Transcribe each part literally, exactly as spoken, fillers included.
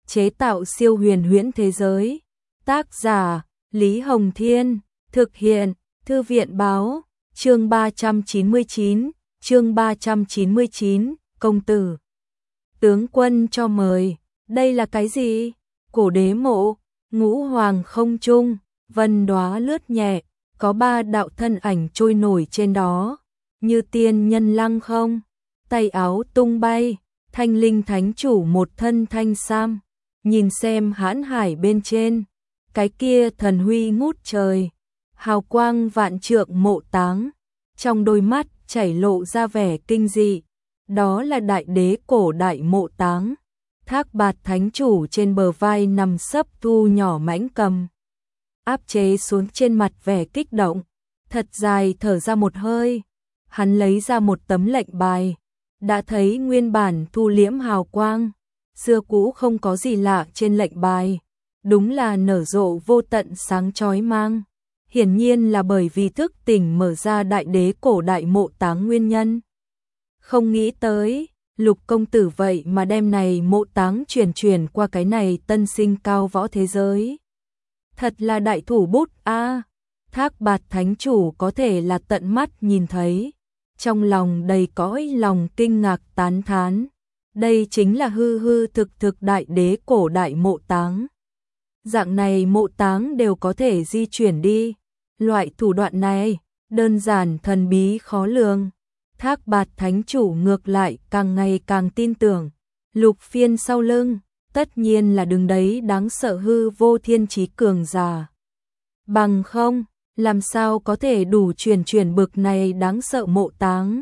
chế tạo siêu huyền huyễn thế giới. Tác giả Lý Hồng Thiên, thực hiện Thư viện Báo, chương ba trăm chín mươi chín, chương ba trăm chín mươi chín, công tử. Tướng quân cho mời, đây là cái gì? Cổ đế mộ, ngũ hoàng không trung, vân đóa lướt nhẹ, có ba đạo thân ảnh trôi nổi trên đó, như tiên nhân lăng không, tay áo tung bay, thanh linh thánh chủ một thân thanh sam, nhìn xem hãn hải bên trên, cái kia thần huy ngút trời, hào quang vạn trượng mộ táng, trong đôi mắt chảy lộ ra vẻ kinh dị, đó là đại đế cổ đại mộ táng. Thác Bạt thánh chủ trên bờ vai nằm sấp thu nhỏ mãnh cầm, áp chế xuống trên mặt vẻ kích động, thật dài thở ra một hơi, hắn lấy ra một tấm lệnh bài, đã thấy nguyên bản thu liễm hào quang, xưa cũ không có gì lạ trên lệnh bài, đúng là nở rộ vô tận sáng chói mang, hiển nhiên là bởi vì thức tỉnh mở ra đại đế cổ đại mộ táng nguyên nhân. Không nghĩ tới, Lục công tử vậy mà đem này mộ táng truyền truyền qua cái này tân sinh cao võ thế giới. Thật là đại thủ bút a. À, Thác Bạt thánh chủ có thể là tận mắt nhìn thấy, trong lòng đầy cõi lòng kinh ngạc tán thán. Đây chính là hư hư thực thực đại đế cổ đại mộ táng. Dạng này mộ táng đều có thể di chuyển đi. Loại thủ đoạn này, đơn giản thần bí khó lường. Thác Bạt thánh chủ ngược lại càng ngày càng tin tưởng. Lục Phiên sau lưng, tất nhiên là đứng đấy đáng sợ hư vô thiên trí cường giả. Bằng không, làm sao có thể đủ truyền truyền bực này đáng sợ mộ táng.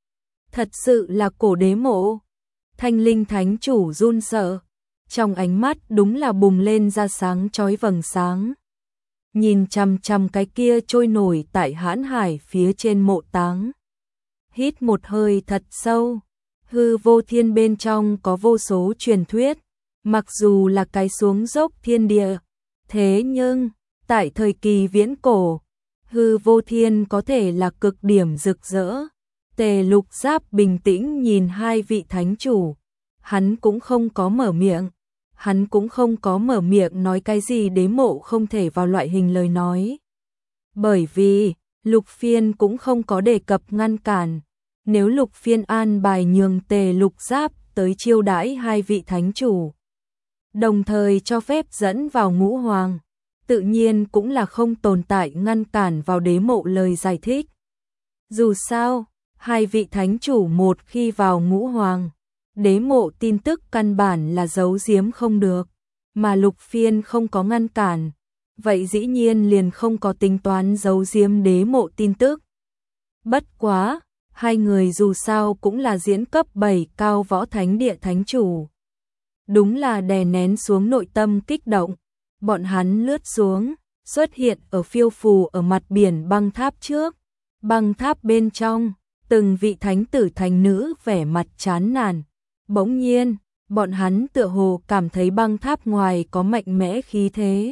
Thật sự là cổ đế mộ. Thanh linh thánh chủ run sợ, trong ánh mắt đúng là bùng lên ra sáng chói vầng sáng. Nhìn chằm chằm cái kia trôi nổi tại hãn hải phía trên mộ táng. Hít một hơi thật sâu, hư vô thiên bên trong có vô số truyền thuyết, mặc dù là cái xuống dốc thiên địa, thế nhưng, tại thời kỳ viễn cổ, hư vô thiên có thể là cực điểm rực rỡ. Tề Lục Giáp bình tĩnh nhìn hai vị thánh chủ, hắn cũng không có mở miệng, hắn cũng không có mở miệng nói cái gì đế mộ không thể vào loại hình lời nói. Bởi vì, Lục Phiên cũng không có đề cập ngăn cản, nếu Lục Phiên an bài nhường Tề Lục Giáp tới chiêu đãi hai vị thánh chủ, đồng thời cho phép dẫn vào ngũ hoàng, tự nhiên cũng là không tồn tại ngăn cản vào đế mộ lời giải thích. Dù sao, hai vị thánh chủ một khi vào ngũ hoàng, đế mộ tin tức căn bản là giấu giếm không được, mà Lục Phiên không có ngăn cản, vậy dĩ nhiên liền không có tính toán giấu giếm đế mộ tin tức. Bất quá, hai người dù sao cũng là diễn cấp bảy cao võ thánh địa thánh chủ. Đúng là đè nén xuống nội tâm kích động, bọn hắn lướt xuống, xuất hiện ở phiêu phù ở mặt biển băng tháp trước. Băng tháp bên trong, từng vị thánh tử thánh nữ vẻ mặt chán nản. Bỗng nhiên, bọn hắn tựa hồ cảm thấy băng tháp ngoài có mạnh mẽ khí thế.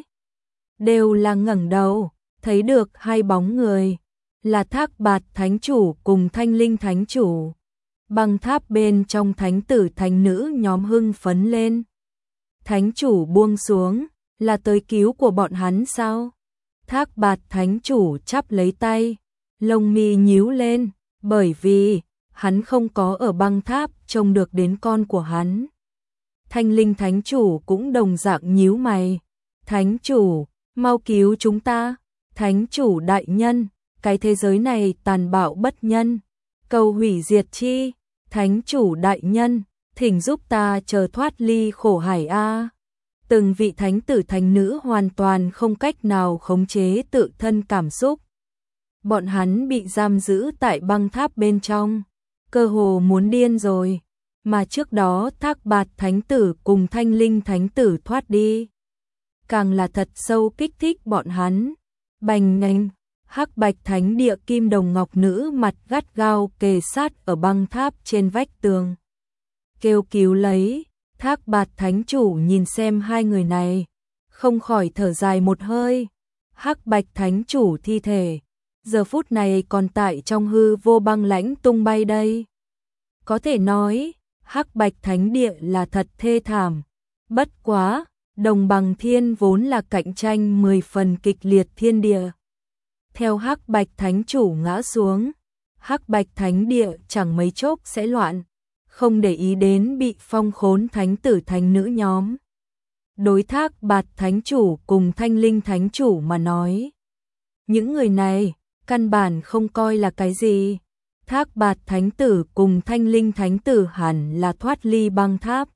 Đều là ngẩng đầu, thấy được hai bóng người, là Thác Bạt thánh chủ cùng Thanh Linh thánh chủ. Băng tháp bên trong thánh tử thánh nữ nhóm hưng phấn lên. Thánh chủ buông xuống, là tới cứu của bọn hắn sao? Thác Bạt thánh chủ chắp lấy tay, lông mi nhíu lên, bởi vì hắn không có ở băng tháp trông được đến con của hắn. Thanh Linh thánh chủ cũng đồng dạng nhíu mày. Thánh chủ, mau cứu chúng ta. Thánh chủ đại nhân, cái thế giới này tàn bạo bất nhân, cầu hủy diệt chi. Thánh chủ đại nhân, thỉnh giúp ta chờ thoát ly khổ hải a. Từng vị thánh tử thánh nữ hoàn toàn không cách nào khống chế tự thân cảm xúc. Bọn hắn bị giam giữ tại băng tháp bên trong, cơ hồ muốn điên rồi, mà trước đó Thác Bạt thánh tử cùng Thanh Linh thánh tử thoát đi, càng là thật sâu kích thích bọn hắn. Bành nhanh, Hắc Bạch thánh địa kim đồng ngọc nữ mặt gắt gao kề sát ở băng tháp trên vách tường, kêu cứu lấy. Thác Bạt thánh chủ nhìn xem hai người này, không khỏi thở dài một hơi. Hắc Bạch thánh chủ thi thể giờ phút này còn tại trong hư vô băng lãnh tung bay đây. Có thể nói, Hắc Bạch thánh địa là thật thê thảm, Bất quá, Đồng Bằng Thiên vốn là cạnh tranh mười phần kịch liệt thiên địa. Theo Hắc Bạch Thánh chủ ngã xuống, Hắc Bạch Thánh địa chẳng mấy chốc sẽ loạn, không để ý đến bị phong khốn thánh tử thánh nữ nhóm. Đối Thác Bạt Thánh chủ cùng Thanh Linh Thánh chủ mà nói, những người này căn bản không coi là cái gì. Thác Bạt Thánh tử cùng Thanh Linh Thánh tử hẳn là thoát ly băng tháp.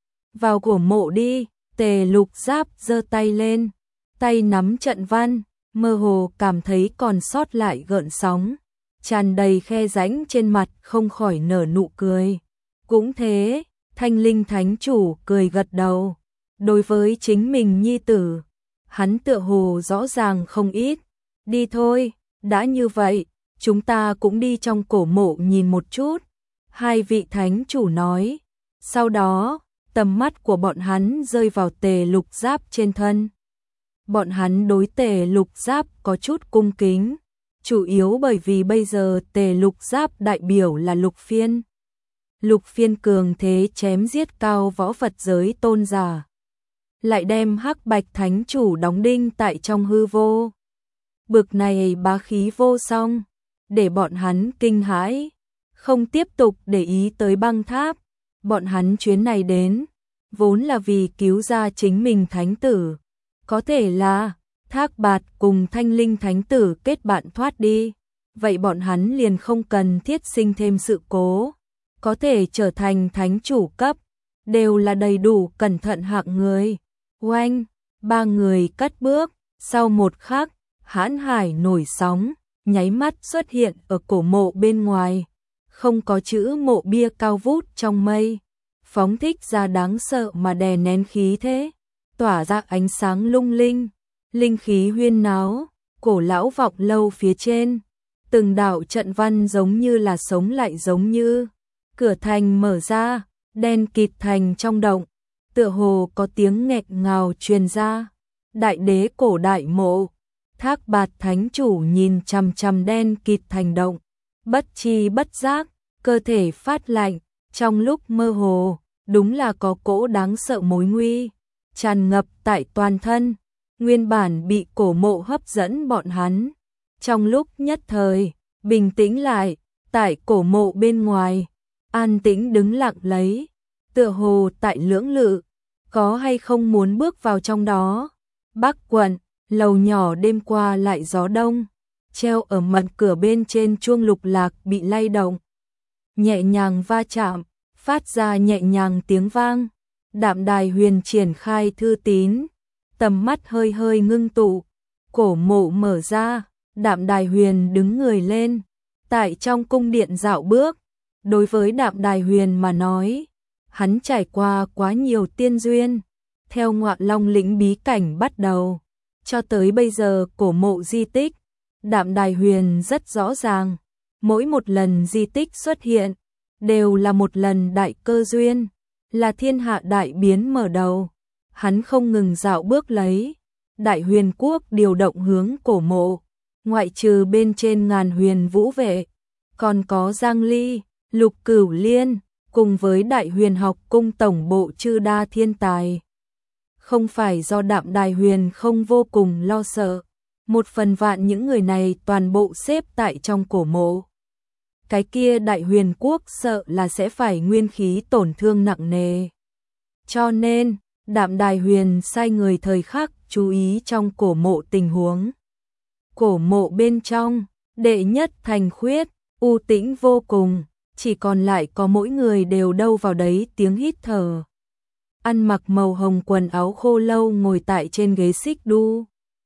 Vào cổ mộ đi. Tề Lục Giáp giơ tay lên, tay nắm trận văn, mơ hồ cảm thấy còn sót lại gợn sóng, tràn đầy khe rãnh trên mặt, không khỏi nở nụ cười. Cũng thế, Thanh Linh Thánh chủ cười gật đầu. Đối với chính mình nhi tử, hắn tựa hồ rõ ràng không ít. Đi thôi, đã như vậy, chúng ta cũng đi trong cổ mộ nhìn một chút. Hai vị thánh chủ nói. Sau đó, tầm mắt của bọn hắn rơi vào Tề Lục Giáp trên thân. Bọn hắn đối Tề Lục Giáp có chút cung kính, chủ yếu bởi vì bây giờ Tề Lục Giáp đại biểu là Lục Phiên. Lục Phiên cường thế chém giết cao võ Phật giới tôn giả, lại đem Hắc Bạch Thánh chủ đóng đinh tại trong hư vô. Bực này bá khí vô song, để bọn hắn kinh hãi, không tiếp tục để ý tới băng tháp. Bọn hắn chuyến này đến, vốn là vì cứu ra chính mình thánh tử. Có thể là Thác Bạt cùng Thanh Linh Thánh tử kết bạn thoát đi, vậy bọn hắn liền không cần thiết sinh thêm sự cố. Có thể trở thành thánh chủ cấp, đều là đầy đủ cẩn thận hạng người. Oanh, ba người cất bước, sau một khắc, hãn hải nổi sóng, nháy mắt xuất hiện ở cổ mộ bên ngoài. Không có chữ mộ bia cao vút trong mây, phóng thích ra đáng sợ mà đè nén khí thế, tỏa ra ánh sáng lung linh, linh khí huyên náo, cổ lão vọng lâu phía trên, từng đạo trận văn giống như là sống lại, giống như cửa thành mở ra, đen kịt thành trong động, tựa hồ có tiếng nghẹt ngào truyền ra. Đại đế cổ đại mộ, Thác Bạt Thánh chủ nhìn chằm chằm đen kịt thành động, bất chi bất giác, cơ thể phát lạnh, trong lúc mơ hồ, đúng là có cỗ đáng sợ mối nguy tràn ngập tại toàn thân. Nguyên bản bị cổ mộ hấp dẫn bọn hắn, trong lúc nhất thời bình tĩnh lại. Tại cổ mộ bên ngoài, an tĩnh đứng lặng lấy, tựa hồ tại lưỡng lự, có hay không muốn bước vào trong đó. Bắc quận, lầu nhỏ đêm qua lại gió đông, treo ở mặt cửa bên trên chuông lục lạc bị lay động, nhẹ nhàng va chạm, phát ra nhẹ nhàng tiếng vang. Đạm Đài Huyền triển khai thư tín, tầm mắt hơi hơi ngưng tụ, cổ mộ mở ra, Đạm Đài Huyền đứng người lên, tại trong cung điện dạo bước. Đối với Đạm Đài Huyền mà nói, hắn trải qua quá nhiều tiên duyên, theo Ngọa Long lĩnh bí cảnh bắt đầu, cho tới bây giờ cổ mộ di tích, Đạm Đài Huyền rất rõ ràng, mỗi một lần di tích xuất hiện, đều là một lần đại cơ duyên, là thiên hạ đại biến mở đầu. Hắn không ngừng dạo bước lấy, Đại Huyền quốc điều động hướng cổ mộ, ngoại trừ bên trên ngàn huyền vũ vệ, còn có Giang Ly, Lục Cửu Liên, cùng với Đại Huyền học cung tổng bộ chư đa thiên tài. Không phải do Đạm Đài Huyền không vô cùng lo sợ, một phần vạn những người này toàn bộ xếp tại trong cổ mộ, cái kia Đại Huyền quốc sợ là sẽ phải nguyên khí tổn thương nặng nề. Cho nên, Đạm Đài Huyền sai người thời khắc chú ý trong cổ mộ tình huống. Cổ mộ bên trong, đệ nhất thành khuyết, u tĩnh vô cùng, chỉ còn lại có mỗi người đều đâu vào đấy tiếng hít thở. Ăn mặc màu hồng quần áo khô lâu ngồi tại trên ghế xích đu,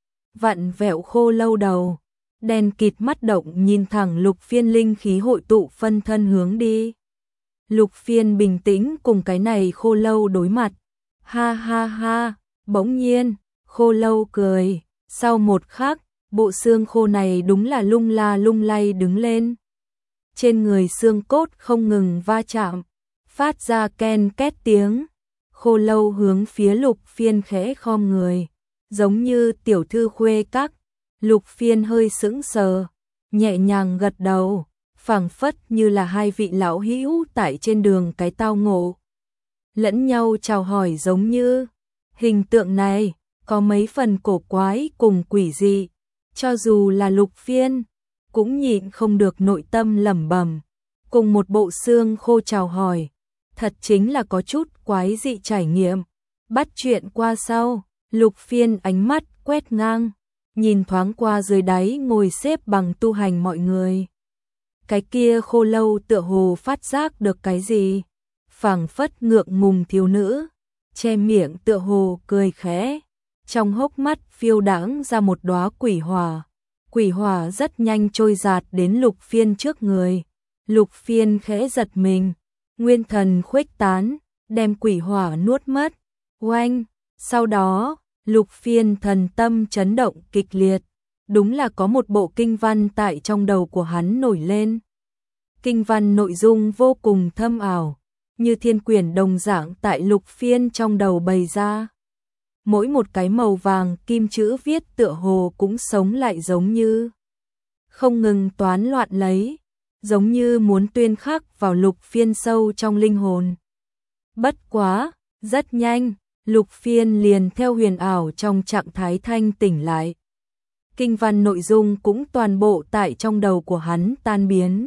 vặn vẹo khô lâu đầu, đèn kịt mắt động nhìn thẳng Lục Phiên linh khí hội tụ phân thân hướng đi. Lục Phiên bình tĩnh cùng cái này khô lâu đối mặt. Ha ha ha, bỗng nhiên, khô lâu cười, sau một khắc, bộ xương khô này đúng là lung la lung lay đứng lên. Trên người xương cốt không ngừng va chạm, phát ra ken két tiếng. Khô lâu hướng phía Lục Phiên khẽ khom người, giống như tiểu thư khuê các. Lục Phiên hơi sững sờ, nhẹ nhàng gật đầu, phảng phất như là hai vị lão hữu tại trên đường cái tao ngộ. lẫn nhau chào hỏi giống như. Hình tượng này có mấy phần cổ quái cùng quỷ dị, cho dù là Lục Phiên cũng nhịn không được nội tâm lẩm bẩm, cùng một bộ xương khô chào hỏi, thật chính là có chút quái dị trải nghiệm. Bắt chuyện qua sau, Lục Phiên ánh mắt quét ngang, nhìn thoáng qua dưới đáy ngồi xếp bằng tu hành mọi người. Cái kia Khô Lâu tựa hồ phát giác được cái gì, phảng phất ngượng ngùng thiếu nữ, che miệng tựa hồ cười khẽ, trong hốc mắt phiêu đãng ra một đóa quỷ hỏa. Quỷ hỏa rất nhanh trôi dạt đến Lục Phiên trước người. Lục Phiên khẽ giật mình, nguyên thần khuếch tán, đem quỷ hỏa nuốt mất. Oanh, sau đó, Lục Phiên thần tâm chấn động kịch liệt, đúng là có một bộ kinh văn tại trong đầu của hắn nổi lên. Kinh văn nội dung vô cùng thâm ảo, như thiên quyển đồng dạng tại Lục Phiên trong đầu bày ra. Mỗi một cái màu vàng kim chữ viết tựa hồ cũng sống lại giống như không ngừng toán loạn lấy, giống như muốn tuyên khắc vào Lục Phiên sâu trong linh hồn. Bất quá, rất nhanh, Lục Phiên liền theo huyền ảo trong trạng thái thanh tỉnh lại. Kinh văn nội dung cũng toàn bộ tại trong đầu của hắn tan biến.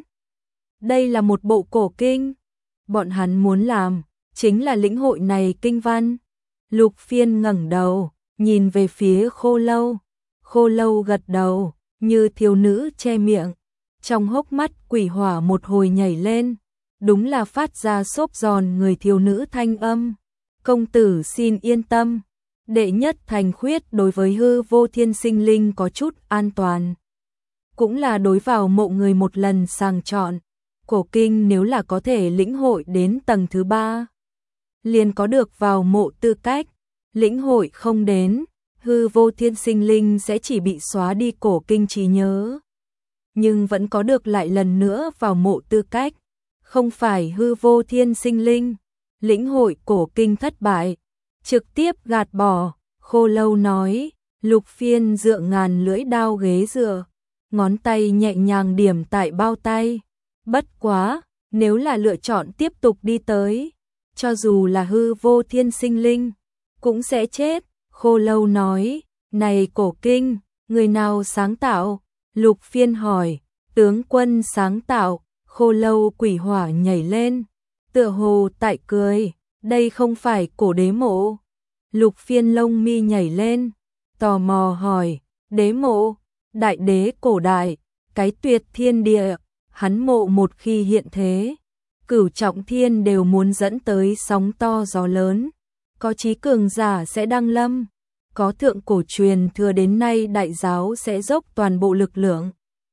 Đây là một bộ cổ kinh, bọn hắn muốn làm chính là lĩnh hội này kinh văn. Lục Phiên ngẩng đầu, nhìn về phía Khô Lâu. Khô Lâu gật đầu, như thiếu nữ che miệng. Trong hốc mắt quỷ hỏa một hồi nhảy lên, đúng là phát ra xốp giòn người thiếu nữ thanh âm. Công tử xin yên tâm, đệ nhất thành khuyết đối với hư vô thiên sinh linh có chút an toàn. Cũng là đối vào mộ người một lần sàng chọn. Cổ kinh nếu là có thể lĩnh hội đến tầng thứ ba, liền có được vào mộ tư cách. Lĩnh hội không đến, hư vô thiên sinh linh sẽ chỉ bị xóa đi cổ kinh trí nhớ. Nhưng vẫn có được lại lần nữa vào mộ tư cách. Không phải hư vô thiên sinh linh, lĩnh hội cổ kinh thất bại, trực tiếp gạt bỏ. Khô Lâu nói, Lục Phiên dựa ngàn lưỡi đao ghế dựa, ngón tay nhẹ nhàng điểm tại bao tay. Bất quá, nếu là lựa chọn tiếp tục đi tới, cho dù là hư vô thiên sinh linh, cũng sẽ chết. Khô Lâu nói, này cổ kinh, người nào sáng tạo? Lục Phiên hỏi, tướng quân sáng tạo. Khô Lâu quỷ hỏa nhảy lên, tựa hồ tại cười, đây không phải cổ đế mộ. Lục Phiên lông mi nhảy lên, tò mò hỏi, đế mộ, đại đế cổ đại, cái tuyệt thiên địa, hắn mộ một khi hiện thế, cửu trọng thiên đều muốn dẫn tới sóng to gió lớn, có chí cường giả sẽ đăng lâm, có thượng cổ truyền thừa đến nay đại giáo sẽ dốc toàn bộ lực lượng,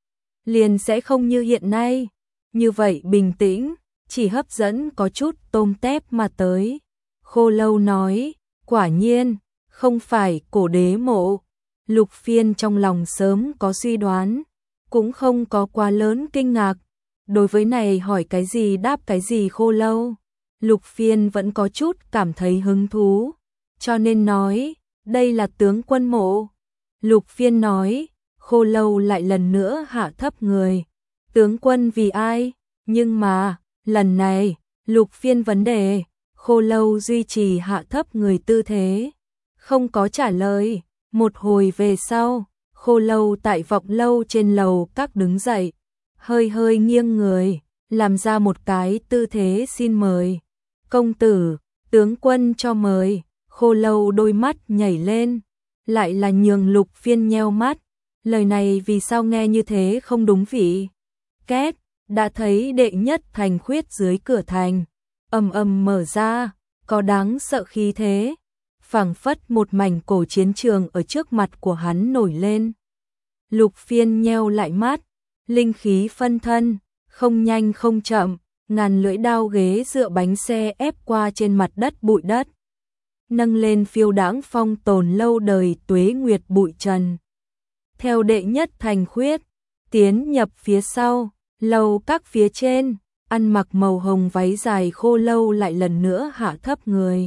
liền sẽ không như hiện nay, như vậy bình tĩnh, chỉ hấp dẫn có chút tôm tép mà tới. Khô Lâu nói, quả nhiên, không phải cổ đế mộ. Lục Phiên trong lòng sớm có suy đoán, cũng không có quá lớn kinh ngạc. Đối với này hỏi cái gì đáp cái gì Khô Lâu, Lục Phiên vẫn có chút cảm thấy hứng thú, cho nên nói, đây là tướng quân mộ. Lục Phiên nói, Khô Lâu lại lần nữa hạ thấp người, tướng quân vì ai? Nhưng mà, lần này, Lục Phiên vấn đề, Khô Lâu duy trì hạ thấp người tư thế, không có trả lời. Một hồi về sau, Khô Lâu tại vọng lâu trên lầu các đứng dậy, hơi hơi nghiêng người, làm ra một cái tư thế xin mời. Công tử, tướng quân cho mời. Khô Lâu đôi mắt nhảy lên, lại là nhường Lục Phiên nheo mắt. Lời này vì sao nghe như thế không đúng vị? Két, đã thấy đệ nhất thành khuyết dưới cửa thành, ầm ầm mở ra, có đáng sợ khí thế, phảng phất một mảnh cổ chiến trường ở trước mặt của hắn nổi lên. Lục Phiên nheo lại mắt, linh khí phân thân, không nhanh không chậm, ngàn lưỡi đao ghế dựa bánh xe ép qua trên mặt đất bụi đất, nâng lên phiêu đãng phong tồn lâu đời tuế nguyệt bụi trần. Theo đệ nhất thành khuyết, tiến nhập phía sau, lầu các phía trên, ăn mặc màu hồng váy dài Khô Lâu lại lần nữa hạ thấp người.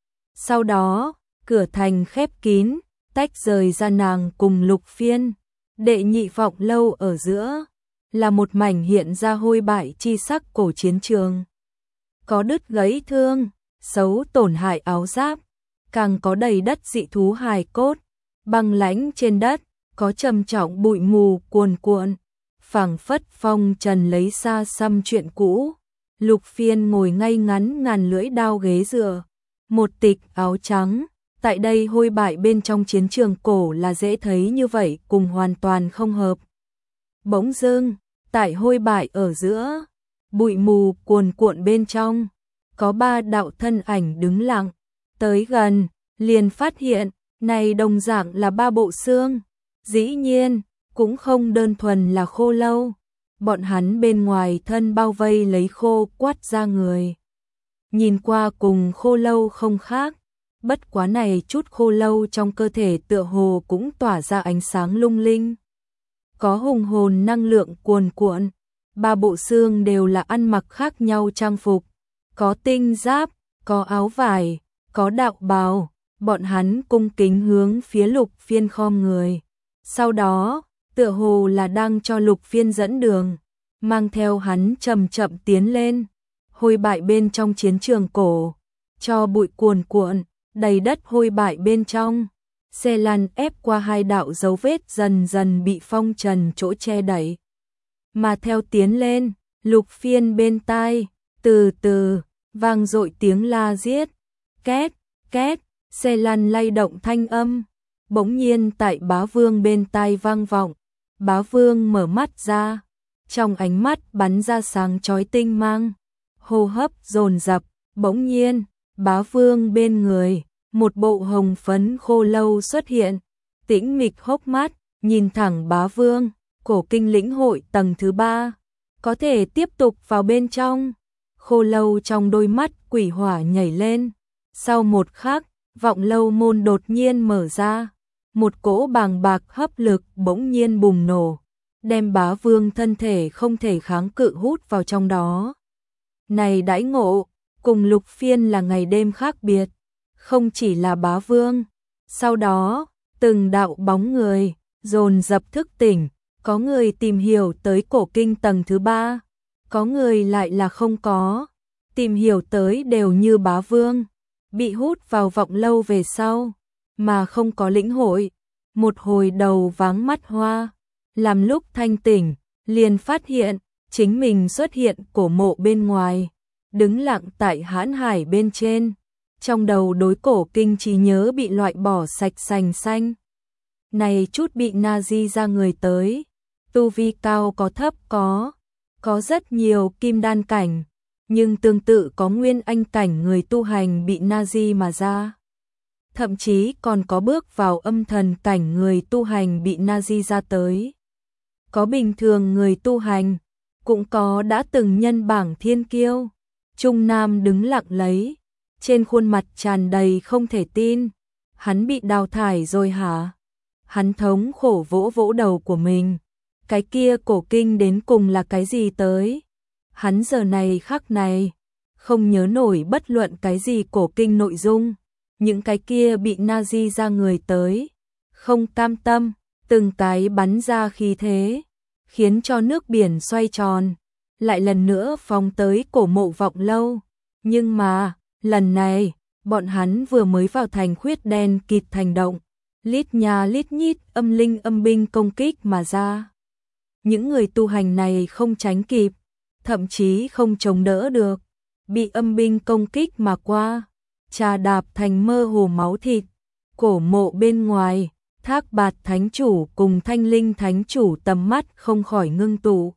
Sau đó, cửa thành khép kín, tách rời ra nàng cùng Lục Phiên. Đệ nhị vọng lâu ở giữa, là một mảnh hiện ra hôi bại chi sắc cổ chiến trường. Có đứt gãy thương, xấu tổn hại áo giáp, càng có đầy đất dị thú hài cốt, băng lãnh trên đất, có trầm trọng bụi mù cuồn cuộn, phảng phất phong trần lấy xa xăm chuyện cũ. Lục Phiên ngồi ngay ngắn ngàn lưỡi đao ghế dựa, một tịch áo trắng, tại đây hôi bại bên trong chiến trường cổ là dễ thấy như vậy cùng hoàn toàn không hợp. Bỗng dưng, tại hôi bại ở giữa, bụi mù cuồn cuộn bên trong, có ba đạo thân ảnh đứng lặng, tới gần, liền phát hiện, này đồng dạng là ba bộ xương, dĩ nhiên, cũng không đơn thuần là khô lâu, bọn hắn bên ngoài thân bao vây lấy khô quắt ra người. Nhìn qua cùng khô lâu không khác, bất quá này chút khô lâu trong cơ thể tựa hồ cũng tỏa ra ánh sáng lung linh. Có hùng hồn năng lượng cuồn cuộn, ba bộ xương đều là ăn mặc khác nhau trang phục, có tinh giáp, có áo vải, có đạo bào, bọn hắn cung kính hướng phía Lục Phiên khom người. Sau đó, tựa hồ là đang cho Lục Phiên dẫn đường, mang theo hắn chậm chậm tiến lên. Hôi bại bên trong chiến trường cổ, cho bụi cuồn cuộn, đầy đất hôi bại bên trong. Xe lăn ép qua hai đạo dấu vết dần dần bị phong trần chỗ che đẩy. Mà theo tiến lên, Lục Phiên bên tai, từ từ, vang dội tiếng la giết. Két, két, xe lăn lay động thanh âm. Bỗng nhiên tại Bá Vương bên tai vang vọng. Bá Vương mở mắt ra, trong ánh mắt bắn ra sáng chói tinh mang. Hô hấp dồn dập, bỗng nhiên, Bá Vương bên người, một bộ hồng phấn khô lâu xuất hiện, tĩnh mịch hốc mắt, nhìn thẳng Bá Vương, cổ kinh lĩnh hội tầng thứ ba, có thể tiếp tục vào bên trong. Khô lâu trong đôi mắt quỷ hỏa nhảy lên, sau một khắc, vọng lâu môn đột nhiên mở ra, một cỗ bàng bạc hấp lực bỗng nhiên bùng nổ, đem Bá Vương thân thể không thể kháng cự hút vào trong đó. Này đãi ngộ, cùng Lục Phiên là ngày đêm khác biệt, không chỉ là Bá Vương. Sau đó, từng đạo bóng người, dồn dập thức tỉnh, có người tìm hiểu tới cổ kinh tầng thứ ba, có người lại là không có, tìm hiểu tới đều như Bá Vương, bị hút vào vọng lâu về sau, mà không có lĩnh hội, một hồi đầu váng mắt hoa, làm lúc thanh tỉnh, liền phát hiện, chính mình xuất hiện cổ mộ bên ngoài, đứng lặng tại hãn hải bên trên, trong đầu đối cổ kinh trí nhớ bị loại bỏ sạch sành xanh. Này chút bị Nazi ra người tới, tu vi cao có thấp có, có rất nhiều kim đan cảnh, nhưng tương tự có nguyên anh cảnh người tu hành bị Nazi mà ra. Thậm chí còn có bước vào âm thần cảnh người tu hành bị Nazi ra tới. Có bình thường người tu hành, cũng có đã từng nhân bảng thiên kiêu. Trung Nam đứng lặng lấy, trên khuôn mặt tràn đầy không thể tin. Hắn bị đào thải rồi hả? Hắn thống khổ vỗ vỗ đầu của mình. Cái kia cổ kinh đến cùng là cái gì tới? Hắn giờ này khắc này, không nhớ nổi bất luận cái gì cổ kinh nội dung. Những cái kia bị Nazi ra người tới, không cam tâm, từng cái bắn ra khí thế, khiến cho nước biển xoay tròn, lại lần nữa phóng tới cổ mộ vọng lâu. Nhưng mà, lần này, bọn hắn vừa mới vào thành khuyết đen kịt thành động, lít nhà lít nhít âm linh âm binh công kích mà ra. Những người tu hành này không tránh kịp, thậm chí không chống đỡ được, bị âm binh công kích mà qua, trà đạp thành mơ hồ máu thịt. Cổ mộ bên ngoài, Thác Bạt Thánh Chủ cùng Thanh Linh Thánh Chủ tầm mắt không khỏi ngưng tụ.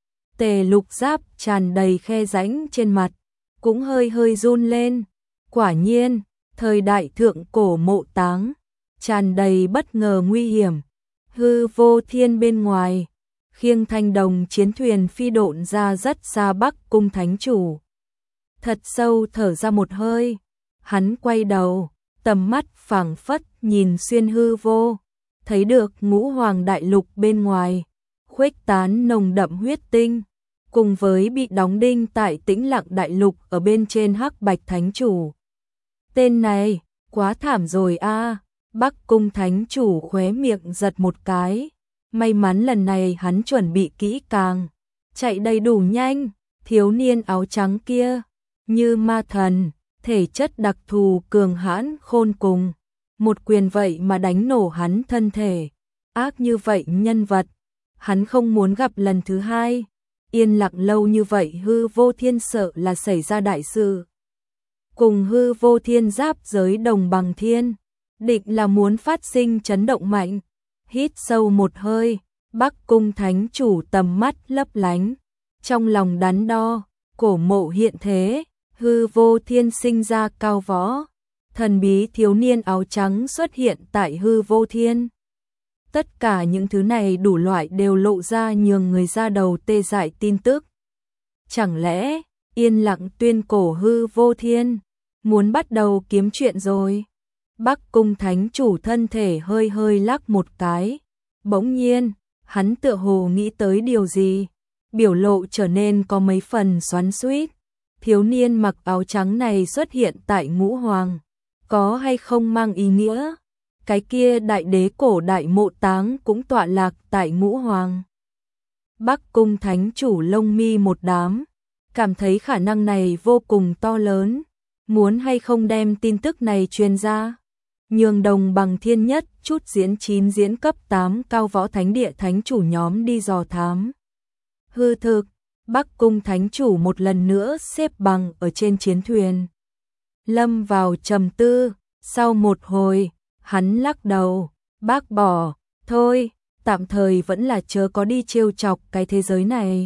Tề Lục Giáp tràn đầy khe rãnh trên mặt, cũng hơi hơi run lên. Quả nhiên, thời đại thượng cổ mộ táng, tràn đầy bất ngờ nguy hiểm. Hư vô thiên bên ngoài, khiêng thanh đồng chiến thuyền phi độn ra rất xa Bắc Cung Thánh Chủ. Thật sâu thở ra một hơi, hắn quay đầu, tầm mắt phảng phất nhìn xuyên hư vô, thấy được ngũ hoàng đại lục bên ngoài, khuếch tán nồng đậm huyết tinh, cùng với bị đóng đinh tại Tĩnh Lặng đại lục ở bên trên Hắc Bạch Thánh Chủ. Tên này, quá thảm rồi a. À. Bắc Cung Thánh Chủ khóe miệng giật một cái, may mắn lần này hắn chuẩn bị kỹ càng, chạy đầy đủ nhanh. Thiếu niên áo trắng kia, như ma thần, thể chất đặc thù cường hãn khôn cùng, một quyền vậy mà đánh nổ hắn thân thể, ác như vậy nhân vật, hắn không muốn gặp lần thứ hai. Yên lặng lâu như vậy Hư Vô Thiên sợ là xảy ra đại sự. Cùng Hư Vô Thiên giáp giới đồng bằng thiên, định là muốn phát sinh chấn động mạnh. Hít sâu một hơi, Bắc Cung Thánh Chủ tầm mắt lấp lánh, trong lòng đắn đo, cổ mộ hiện thế, Hư Vô Thiên sinh ra cao võ, thần bí thiếu niên áo trắng xuất hiện tại Hư Vô Thiên. Tất cả những thứ này đủ loại đều lộ ra nhường người ra đầu tê dại tin tức. Chẳng lẽ, yên lặng tuyên cổ Hư Vô Thiên, muốn bắt đầu kiếm chuyện rồi? Bắc Cung Thánh Chủ thân thể hơi hơi lắc một cái. Bỗng nhiên, hắn tựa hồ nghĩ tới điều gì. Biểu lộ trở nên có mấy phần xoắn xuýt. Thiếu niên mặc áo trắng này xuất hiện tại Ngũ Hoàng, có hay không mang ý nghĩa? Cái kia đại đế cổ đại mộ táng cũng tọa lạc tại Ngũ Hoàng. Bắc Cung Thánh Chủ lông mi một đám, cảm thấy khả năng này vô cùng to lớn, muốn hay không đem tin tức này truyền ra. Nhường đồng bằng thiên nhất chút diễn chín diễn cấp tám cao võ thánh địa thánh chủ nhóm đi dò thám. Hư thực, Bắc Cung Thánh Chủ một lần nữa xếp bằng ở trên chiến thuyền. Lâm vào trầm tư, sau một hồi, hắn lắc đầu, bác bỏ, thôi, tạm thời vẫn là chớ có đi trêu chọc cái thế giới này.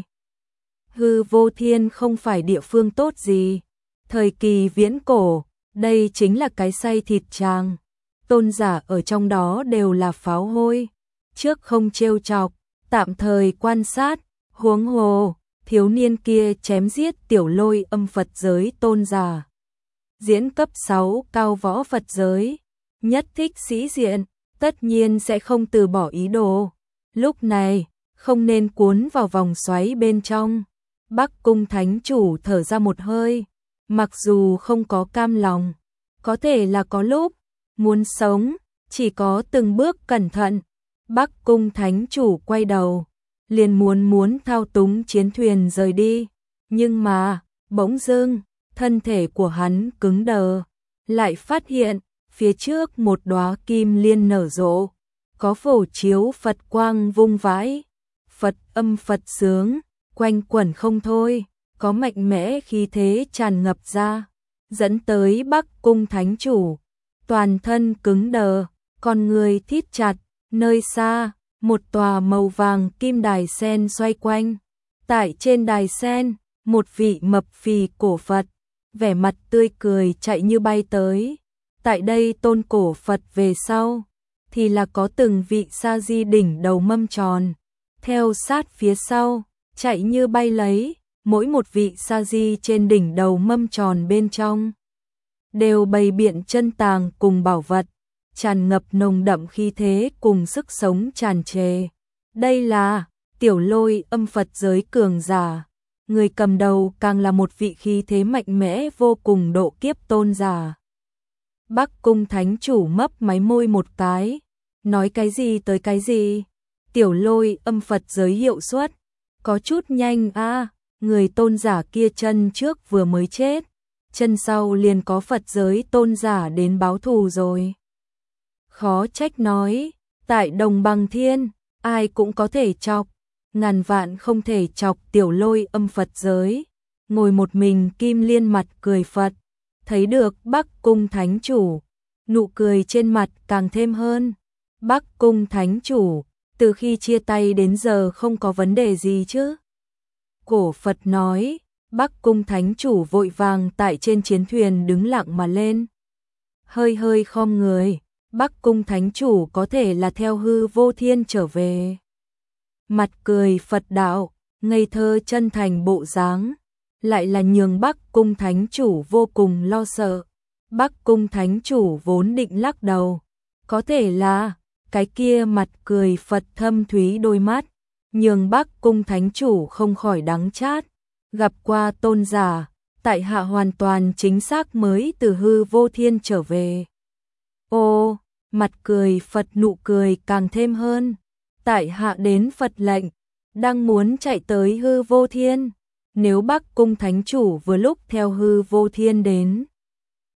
Hư Vô Thiên không phải địa phương tốt gì, thời kỳ viễn cổ, đây chính là cái xay thịt tràng, tôn giả ở trong đó đều là pháo hôi, trước không trêu chọc, tạm thời quan sát, huống hồ, thiếu niên kia chém giết tiểu lôi âm Phật giới tôn giả. Diễn cấp sáu cao võ Phật giới, nhất thích sĩ diện, tất nhiên sẽ không từ bỏ ý đồ. Lúc này, không nên cuốn vào vòng xoáy bên trong. Bắc Cung Thánh Chủ thở ra một hơi, mặc dù không có cam lòng, có thể là có lúc, muốn sống, chỉ có từng bước cẩn thận. Bắc Cung Thánh Chủ quay đầu, liền muốn muốn thao túng chiến thuyền rời đi, nhưng mà, bỗng dưng, thân thể của hắn cứng đờ, lại phát hiện, phía trước một đóa kim liên nở rộ, có phổ chiếu Phật quang vung vãi, Phật âm Phật sướng, quanh quẩn không thôi, có mạnh mẽ khí thế tràn ngập ra, dẫn tới Bắc Cung Thánh Chủ, toàn thân cứng đờ, con người thít chặt, nơi xa, một tòa màu vàng kim đài sen xoay quanh, tại trên đài sen, một vị mập phì cổ Phật, vẻ mặt tươi cười chạy như bay tới. Tại đây tôn cổ Phật về sau, thì là có từng vị sa di đỉnh đầu mâm tròn, theo sát phía sau, chạy như bay lấy, mỗi một vị sa di trên đỉnh đầu mâm tròn bên trong, đều bày biện chân tàng cùng bảo vật, tràn ngập nồng đậm khí thế cùng sức sống tràn trề. Đây là tiểu lôi âm Phật giới cường giả, người cầm đầu càng là một vị khí thế mạnh mẽ vô cùng độ kiếp tôn giả. Bắc Cung Thánh Chủ mấp máy môi một cái, nói cái gì tới cái gì, tiểu lôi âm Phật giới hiệu suất, có chút nhanh a à, người tôn giả kia chân trước vừa mới chết, chân sau liền có Phật giới tôn giả đến báo thù rồi. Khó trách nói, tại đồng bằng thiên, ai cũng có thể chọc, ngàn vạn không thể chọc tiểu lôi âm Phật giới. Ngồi một mình Kim Liên mặt cười Phật, thấy được Bắc Cung Thánh Chủ, nụ cười trên mặt càng thêm hơn. Bắc Cung Thánh Chủ, từ khi chia tay đến giờ không có vấn đề gì chứ? Cổ Phật nói, Bắc Cung Thánh Chủ vội vàng tại trên chiến thuyền đứng lặng mà lên. Hơi hơi khom người, Bắc Cung Thánh Chủ có thể là theo Hư Vô Thiên trở về. Mặt cười Phật đạo, ngây thơ chân thành bộ dáng, lại là nhường Bắc Cung Thánh Chủ vô cùng lo sợ. Bắc Cung Thánh Chủ vốn định lắc đầu, có thể là cái kia mặt cười Phật thâm thúy đôi mắt, nhường Bắc Cung Thánh Chủ không khỏi đắng chát. Gặp qua tôn giả, tại hạ hoàn toàn chính xác mới từ Hư Vô Thiên trở về. Ô, mặt cười Phật nụ cười càng thêm hơn. Tại hạ đến Phật lệnh, đang muốn chạy tới Hư Vô Thiên. Nếu Bắc Cung Thánh Chủ vừa lúc theo Hư Vô Thiên đến,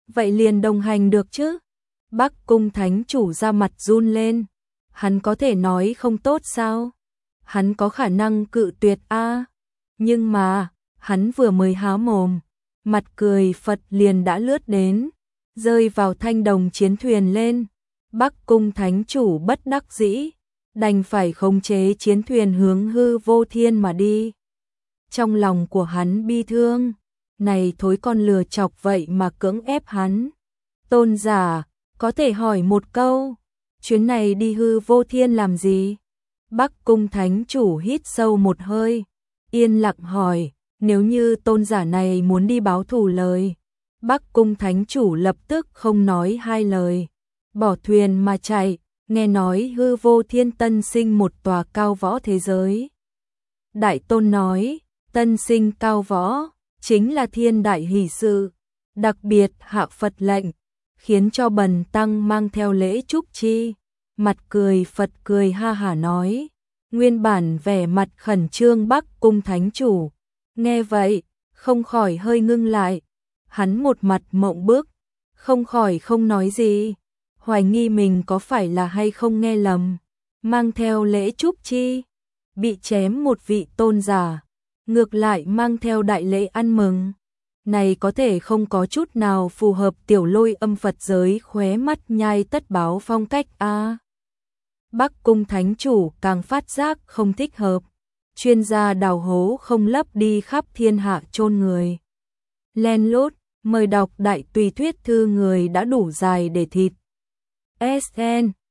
vậy liền đồng hành được chứ? Bắc Cung Thánh Chủ ra mặt run lên, hắn có thể nói không tốt sao? Hắn có khả năng cự tuyệt a, à? Nhưng mà, hắn vừa mới há mồm, mặt cười Phật liền đã lướt đến, rơi vào thanh đồng chiến thuyền lên. Bắc Cung Thánh Chủ bất đắc dĩ, đành phải khống chế chiến thuyền hướng Hư Vô Thiên mà đi. Trong lòng của hắn bi thương, này thối con lừa chọc vậy mà cưỡng ép hắn. Tôn giả, có thể hỏi một câu, chuyến này đi Hư Vô Thiên làm gì? Bắc Cung Thánh Chủ hít sâu một hơi, yên lặng hỏi, nếu như tôn giả này muốn đi báo thù lời. Bắc Cung Thánh Chủ lập tức không nói hai lời, bỏ thuyền mà chạy, nghe nói Hư Vô Thiên tân sinh một tòa cao võ thế giới. Đại Tôn nói, tân sinh cao võ, chính là thiên đại hỷ sự, đặc biệt hạ Phật lệnh, khiến cho bần tăng mang theo lễ chúc chi. Mặt cười Phật cười ha hả nói, nguyên bản vẻ mặt khẩn trương Bắc Cung Thánh Chủ, nghe vậy, không khỏi hơi ngưng lại, hắn một mặt mộng bức, không khỏi không nói gì, hoài nghi mình có phải là hay không nghe lầm, mang theo lễ chúc chi, bị chém một vị tôn giả, ngược lại mang theo đại lễ ăn mừng. Này có thể không có chút nào phù hợp Tiểu Lôi Âm Phật giới khóe mắt nhai tất báo phong cách a. À. Bắc Cung Thánh Chủ càng phát giác không thích hợp, chuyên gia đào hố không lấp đi khắp thiên hạ chôn người. Len lút, mời đọc đại tùy thuyết thư người đã đủ dài để thịt. ét en